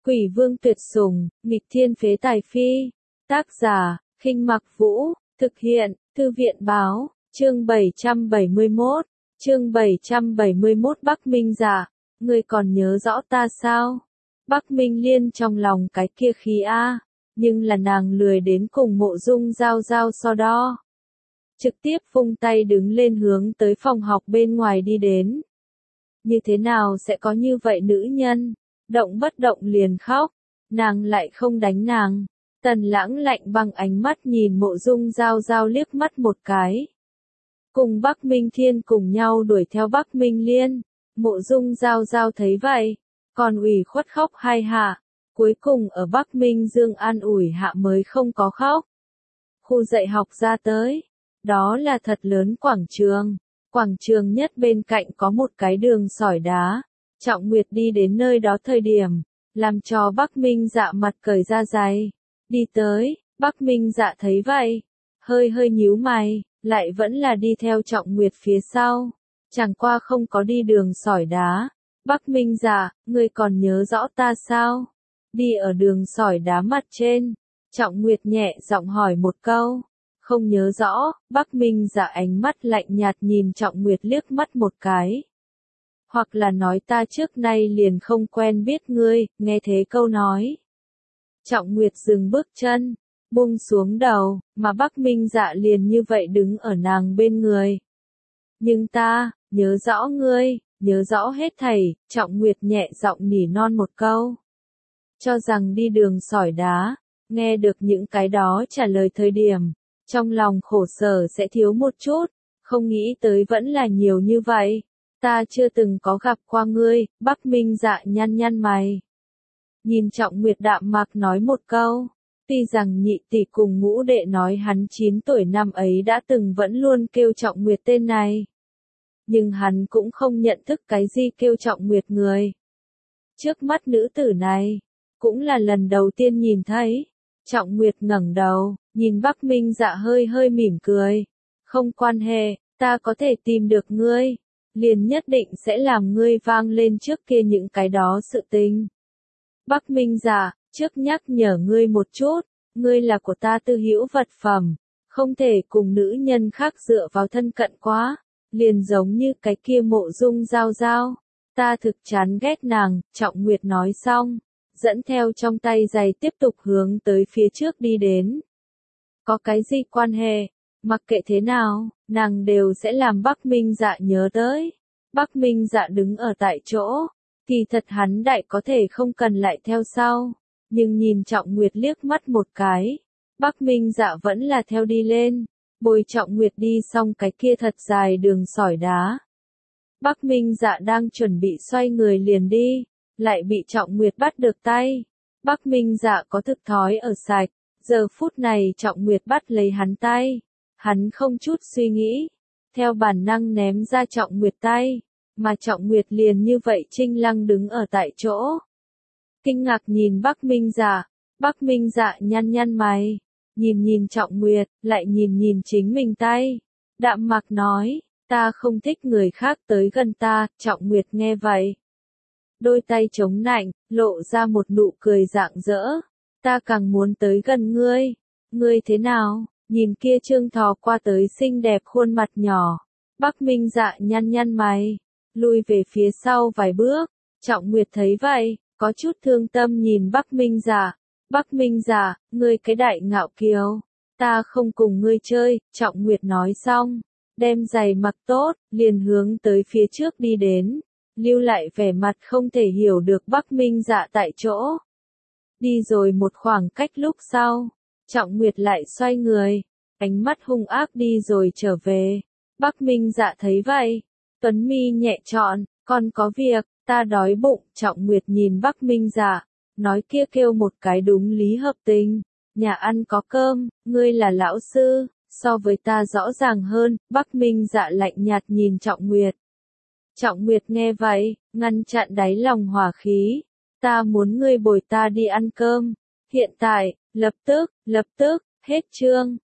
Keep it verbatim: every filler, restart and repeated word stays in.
Quỷ vương tuyệt sủng, nghịch thiên phế tài phi. Tác giả, Khinh Mặc Vũ, thực hiện, Thư viện báo, chương bảy trăm bảy mươi mốt, chương bảy trăm bảy mươi mốt Bắc Minh Dạ, ngươi còn nhớ rõ ta sao? Bắc Minh Liên trong lòng cái kia khí a, nhưng là nàng lười đến cùng Mộ Dung Giao Giao so đo. Trực tiếp vung tay đứng lên hướng tới phòng học bên ngoài đi đến. Như thế nào sẽ có như vậy nữ nhân? Động bất động liền khóc, nàng lại không đánh nàng. Tần Lãng lạnh băng ánh mắt nhìn Mộ Dung Giao Giao liếc mắt một cái. Cùng Bắc Minh Thiên cùng nhau đuổi theo Bắc Minh Liên, Mộ Dung Giao Giao thấy vậy, còn ủy khuất khóc hai hạ, cuối cùng ở Bắc Minh Dương an ủi hạ mới không có khóc. Khu dạy học ra tới, đó là thật lớn quảng trường, quảng trường nhất bên cạnh có một cái đường sỏi đá. Trọng Nguyệt đi đến nơi đó thời điểm, làm cho Bắc Minh Dạ mặt cởi ra giày, đi tới, Bắc Minh Dạ thấy vậy, hơi hơi nhíu mày, lại vẫn là đi theo Trọng Nguyệt phía sau, chẳng qua không có đi đường sỏi đá. Bắc Minh Dạ, ngươi còn nhớ rõ ta sao? Đi ở đường sỏi đá mặt trên, Trọng Nguyệt nhẹ giọng hỏi một câu, không nhớ rõ. Bắc Minh Dạ ánh mắt lạnh nhạt nhìn Trọng Nguyệt liếc mắt một cái. Hoặc là nói ta trước nay liền không quen biết ngươi, nghe thế câu nói. Trọng Nguyệt dừng bước chân, buông xuống đầu, mà Bắc Minh Dạ liền như vậy đứng ở nàng bên người. Nhưng ta, nhớ rõ ngươi, nhớ rõ hết thảy, Trọng Nguyệt nhẹ giọng nỉ non một câu. Cho rằng đi đường sỏi đá, nghe được những cái đó trả lời thời điểm, trong lòng khổ sở sẽ thiếu một chút, không nghĩ tới vẫn là nhiều như vậy. Ta chưa từng có gặp qua ngươi, Bắc Minh Dạ nhăn nhăn mày. Nhìn Trọng Nguyệt đạm mạc nói một câu, tuy rằng nhị tỷ cùng ngũ đệ nói hắn chín tuổi năm ấy đã từng vẫn luôn kêu Trọng Nguyệt tên này. Nhưng hắn cũng không nhận thức cái gì kêu Trọng Nguyệt người. Trước mắt nữ tử này, cũng là lần đầu tiên nhìn thấy. Trọng Nguyệt ngẩng đầu, nhìn Bắc Minh Dạ hơi hơi mỉm cười. Không quan hệ, ta có thể tìm được ngươi. Liền nhất định sẽ làm ngươi vang lên trước kia những cái đó sự tình. Bắc Minh Dạ, trước nhắc nhở ngươi một chút, ngươi là của ta tư hữu vật phẩm, không thể cùng nữ nhân khác dựa vào thân cận quá, liền giống như cái kia Mộ Dung Giao Giao. Ta thực chán ghét nàng, Trọng Nguyệt nói xong, dẫn theo trong tay giày tiếp tục hướng tới phía trước đi đến. Có cái gì quan hệ? Mặc kệ thế nào, nàng đều sẽ làm Bắc Minh Dạ nhớ tới. Bắc Minh Dạ đứng ở tại chỗ, kỳ thật hắn đại có thể không cần lại theo sau, nhưng nhìn Trọng Nguyệt liếc mắt một cái, Bắc Minh Dạ vẫn là theo đi lên, bồi Trọng Nguyệt đi xong cái kia thật dài đường sỏi đá. Bắc Minh Dạ đang chuẩn bị xoay người liền đi, lại bị Trọng Nguyệt bắt được tay. Bắc Minh Dạ có thực thói ở sạch, giờ phút này Trọng Nguyệt bắt lấy hắn tay. Hắn không chút suy nghĩ, theo bản năng ném ra Trọng Nguyệt tay, mà Trọng Nguyệt liền như vậy trinh lăng đứng ở tại chỗ. Kinh ngạc nhìn Bắc Minh Dạ, Bắc Minh Dạ nhăn nhăn mày, nhìn nhìn Trọng Nguyệt, lại nhìn nhìn chính mình tay. Đạm mạc nói, ta không thích người khác tới gần ta. Trọng Nguyệt nghe vậy, đôi tay chống nạnh, lộ ra một nụ cười rạng rỡ. Ta càng muốn tới gần ngươi. Ngươi thế nào? Nhìn kia trương thò qua tới xinh đẹp khuôn mặt nhỏ, Bắc Minh Dạ nhăn nhăn mày, lui về phía sau vài bước. Trọng Nguyệt thấy vậy, có chút thương tâm nhìn Bắc Minh Dạ. Bắc Minh Dạ, ngươi cái đại ngạo kiều, ta không cùng ngươi chơi. Trọng Nguyệt nói xong, đem giày mặc tốt, liền hướng tới phía trước đi đến, lưu lại vẻ mặt không thể hiểu được Bắc Minh Dạ tại chỗ. Đi rồi một khoảng cách lúc sau, Trọng Nguyệt lại xoay người, ánh mắt hung ác đi rồi trở về. Bắc Minh Dạ thấy vậy, tuấn mi nhẹ trọn, còn có việc, ta đói bụng. Trọng Nguyệt nhìn Bắc Minh Dạ, nói kia kêu một cái đúng lý hợp tình, nhà ăn có cơm, ngươi là lão sư, so với ta rõ ràng hơn. Bắc Minh Dạ lạnh nhạt nhìn Trọng Nguyệt. Trọng Nguyệt nghe vậy, ngăn chặn đáy lòng hỏa khí, ta muốn ngươi bồi ta đi ăn cơm, hiện tại, lập tức, lập tức, hết chương.